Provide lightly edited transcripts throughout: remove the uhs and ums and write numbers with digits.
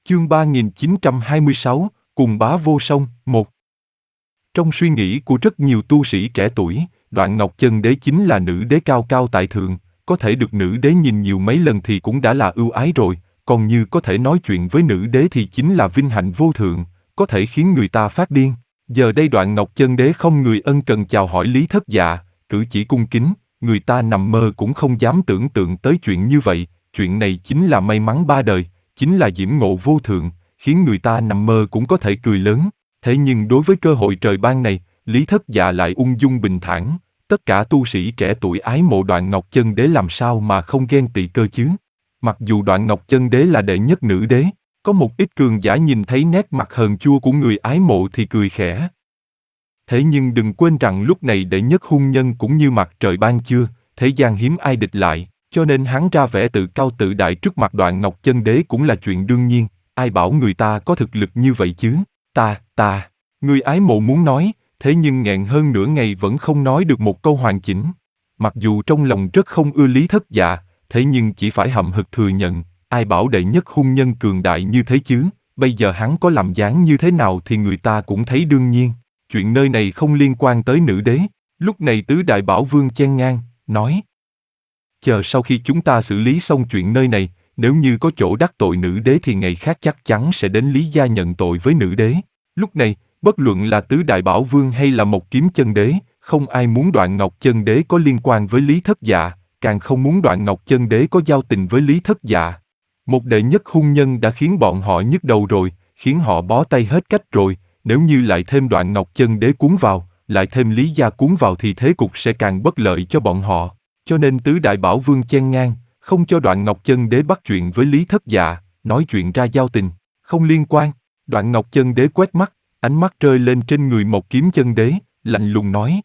Chương 3926, cùng bá vô song, 1. Trong suy nghĩ của rất nhiều tu sĩ trẻ tuổi, Đoạn Ngọc Chân Đế chính là nữ đế cao cao tại thượng, có thể được nữ đế nhìn nhiều mấy lần thì cũng đã là ưu ái rồi, còn như có thể nói chuyện với nữ đế thì chính là vinh hạnh vô thượng, có thể khiến người ta phát điên. Giờ đây Đoạn Ngọc Chân Đế không người ân cần chào hỏi Lý Thất Dạ, cử chỉ cung kính, người ta nằm mơ cũng không dám tưởng tượng tới chuyện như vậy, chuyện này chính là may mắn ba đời, chính là diễm ngộ vô thượng, khiến người ta nằm mơ cũng có thể cười lớn. Thế nhưng đối với cơ hội trời ban này, Lý Thất Dạ lại ung dung bình thản, tất cả tu sĩ trẻ tuổi ái mộ Đoạn Ngọc Chân Đế làm sao mà không ghen tị cơ chứ. Mặc dù Đoạn Ngọc Chân Đế là đệ nhất nữ đế, có một ít cường giả nhìn thấy nét mặt hờn chua của người ái mộ thì cười khẽ. Thế nhưng đừng quên rằng lúc này đệ nhất hung nhân cũng như mặt trời ban chưa, thế gian hiếm ai địch lại, cho nên hắn ra vẻ tự cao tự đại trước mặt Đoạn Ngọc Chân Đế cũng là chuyện đương nhiên, ai bảo người ta có thực lực như vậy chứ. Người ái mộ muốn nói, thế nhưng nghẹn hơn nửa ngày vẫn không nói được một câu hoàn chỉnh. Mặc dù trong lòng rất không ưa Lý Thất Dạ, thế nhưng chỉ phải hậm hực thừa nhận, ai bảo đệ nhất hung nhân cường đại như thế chứ, bây giờ hắn có làm dáng như thế nào thì người ta cũng thấy đương nhiên. Chuyện nơi này không liên quan tới nữ đế. Lúc này Tứ Đại Bảo Vương chen ngang, nói: chờ sau khi chúng ta xử lý xong chuyện nơi này, nếu như có chỗ đắc tội nữ đế thì ngày khác chắc chắn sẽ đến Lý gia nhận tội với nữ đế. Lúc này, bất luận là Tứ Đại Bảo Vương hay là Một Kiếm Chân Đế, không ai muốn Đoạn Ngọc Chân Đế có liên quan với Lý Thất Dạ, càng không muốn Đoạn Ngọc Chân Đế có giao tình với Lý Thất Dạ. Một đệ nhất hung nhân đã khiến bọn họ nhức đầu rồi, khiến họ bó tay hết cách rồi, nếu như lại thêm Đoạn Ngọc Chân Đế cuốn vào, lại thêm Lý gia cuốn vào thì thế cục sẽ càng bất lợi cho bọn họ. Cho nên Tứ Đại Bảo Vương chen ngang, không cho Đoạn Ngọc Chân Đế bắt chuyện với Lý Thất Dạ, nói chuyện ra giao tình, không liên quan. Đoạn Ngọc Chân Đế quét mắt, ánh mắt rơi lên trên người Một Kiếm Chân Đế, lạnh lùng nói: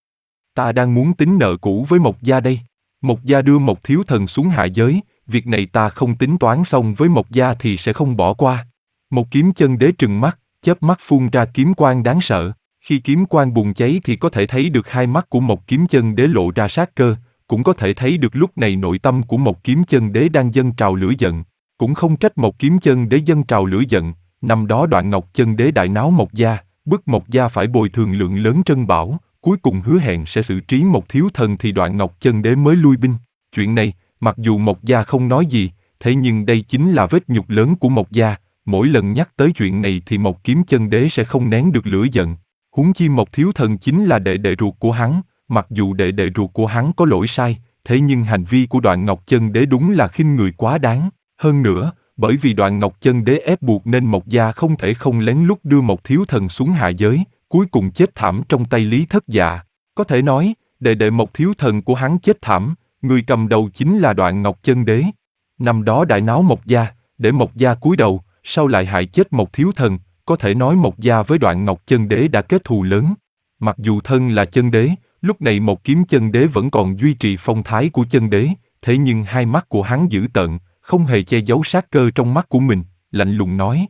ta đang muốn tính nợ cũ với Mộc gia đây. Mộc gia đưa một thiếu thần xuống hạ giới, việc này ta không tính toán xong với Mộc gia thì sẽ không bỏ qua. Một Kiếm Chân Đế trừng mắt, chớp mắt phun ra kiếm quang đáng sợ. Khi kiếm quang bùng cháy thì có thể thấy được hai mắt của Một Kiếm Chân Đế lộ ra sát cơ, cũng có thể thấy được lúc này nội tâm của Một Kiếm Chân Đế đang dâng trào lửa giận. Cũng không trách Một Kiếm Chân Đế dâng trào lửa giận, năm đó Đoạn Ngọc Chân Đế đại náo Mộc gia, bức Mộc gia phải bồi thường lượng lớn trân bảo, cuối cùng hứa hẹn sẽ xử trí một thiếu thần thì Đoạn Ngọc Chân Đế mới lui binh. Chuyện này, mặc dù Mộc gia không nói gì, thế nhưng đây chính là vết nhục lớn của Mộc gia, mỗi lần nhắc tới chuyện này thì Một Kiếm Chân Đế sẽ không nén được lửa giận. Huống chi một thiếu thần chính là đệ đệ ruột của hắn, mặc dù đệ đệ ruột của hắn có lỗi sai, thế nhưng hành vi của Đoạn Ngọc Chân Đế đúng là khinh người quá đáng. Hơn nữa, bởi vì Đoạn Ngọc Chân Đế ép buộc nên Mộc gia không thể không lén lút đưa một thiếu thần xuống hạ giới, cuối cùng chết thảm trong tay Lý Thất Dạ. Có thể nói, đệ đệ một thiếu thần của hắn chết thảm, người cầm đầu chính là Đoạn Ngọc Chân Đế. Năm đó đại náo Mộc gia, để Mộc gia cúi đầu, sau lại hại chết một thiếu thần, có thể nói Mộc gia với Đoạn Ngọc Chân Đế đã kết thù lớn. Mặc dù thân là chân đế, lúc này Một Kiếm Chân Đế vẫn còn duy trì phong thái của chân đế, thế nhưng hai mắt của hắn dữ tợn, không hề che giấu sát cơ trong mắt của mình, lạnh lùng nói: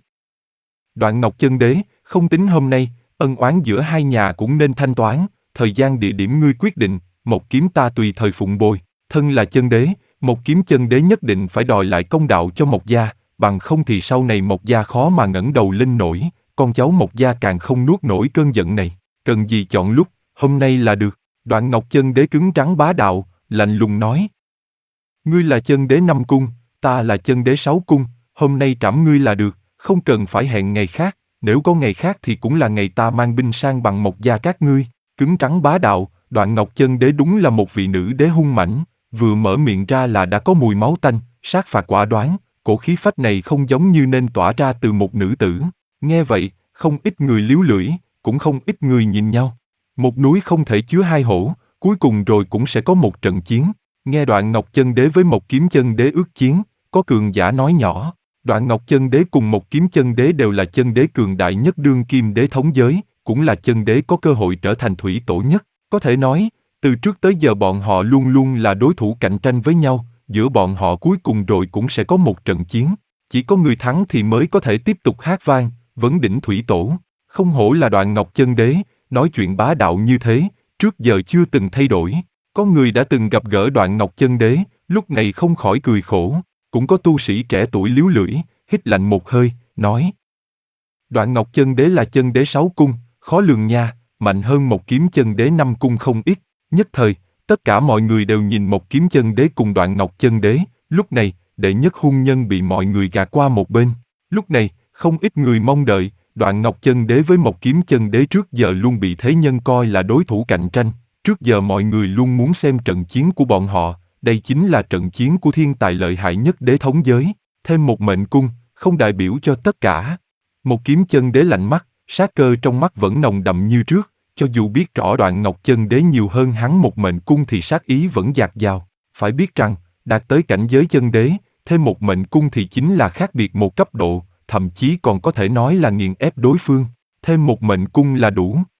Đoạn Ngọc Chân Đế, không tính hôm nay, ân oán giữa hai nhà cũng nên thanh toán, thời gian địa điểm ngươi quyết định, Một Kiếm ta tùy thời phụng bồi, thân là chân đế, Một Kiếm Chân Đế nhất định phải đòi lại công đạo cho Mộc gia, bằng không thì sau này Mộc gia khó mà ngẩng đầu lên nổi, con cháu Mộc gia càng không nuốt nổi cơn giận này, cần gì chọn lúc, hôm nay là được. Đoạn Ngọc Chân Đế cứng rắn bá đạo, lạnh lùng nói: ngươi là chân đế 5 cung, ta là chân đế 6 cung, hôm nay trảm ngươi là được, không cần phải hẹn ngày khác, nếu có ngày khác thì cũng là ngày ta mang binh sang bằng Mộc gia các ngươi. Cứng rắn bá đạo, Đoạn Ngọc Chân Đế đúng là một vị nữ đế hung mãnh, vừa mở miệng ra là đã có mùi máu tanh, sát phạt quả đoán, cổ khí phách này không giống như nên tỏa ra từ một nữ tử. Nghe vậy, không ít người líu lưỡi, cũng không ít người nhìn nhau. Một núi không thể chứa hai hổ, cuối cùng rồi cũng sẽ có một trận chiến. Nghe Đoạn Ngọc Chân Đế với Một Kiếm Chân Đế ước chiến, có cường giả nói nhỏ: Đoạn Ngọc Chân Đế cùng Một Kiếm Chân Đế đều là chân đế cường đại nhất đương kim đế thống giới, cũng là chân đế có cơ hội trở thành thủy tổ nhất. Có thể nói, từ trước tới giờ bọn họ luôn luôn là đối thủ cạnh tranh với nhau, giữa bọn họ cuối cùng rồi cũng sẽ có một trận chiến. Chỉ có người thắng thì mới có thể tiếp tục hát vang, vấn đỉnh thủy tổ. Không hổ là Đoạn Ngọc Chân Đế, nói chuyện bá đạo như thế, trước giờ chưa từng thay đổi. Có người đã từng gặp gỡ Đoạn Ngọc Chân Đế, lúc này không khỏi cười khổ. Cũng có tu sĩ trẻ tuổi líu lưỡi, hít lạnh một hơi, nói. Đoạn Ngọc Chân Đế là chân đế 6 cung, khó lường nha, mạnh hơn một kiếm chân đế 5 cung không ít. Nhất thời, tất cả mọi người đều nhìn một kiếm chân đế cùng Đoạn Ngọc Chân Đế, lúc này, đệ nhất hung nhân bị mọi người gạt qua một bên. Lúc này, không ít người mong đợi, Đoạn Ngọc Chân Đế với một kiếm chân đế trước giờ luôn bị thế nhân coi là đối thủ cạnh tranh. Trước giờ mọi người luôn muốn xem trận chiến của bọn họ, đây chính là trận chiến của thiên tài lợi hại nhất đế thống giới. Thêm một mệnh cung, không đại biểu cho tất cả. Một kiếm chân đế lạnh mắt, sát cơ trong mắt vẫn nồng đậm như trước, cho dù biết rõ Đoạn Ngọc Chân Đế nhiều hơn hắn một mệnh cung thì sát ý vẫn dạt dào. Phải biết rằng, đạt tới cảnh giới chân đế, thêm một mệnh cung thì chính là khác biệt một cấp độ, thậm chí còn có thể nói là nghiền ép đối phương. Thêm một mệnh cung là đủ.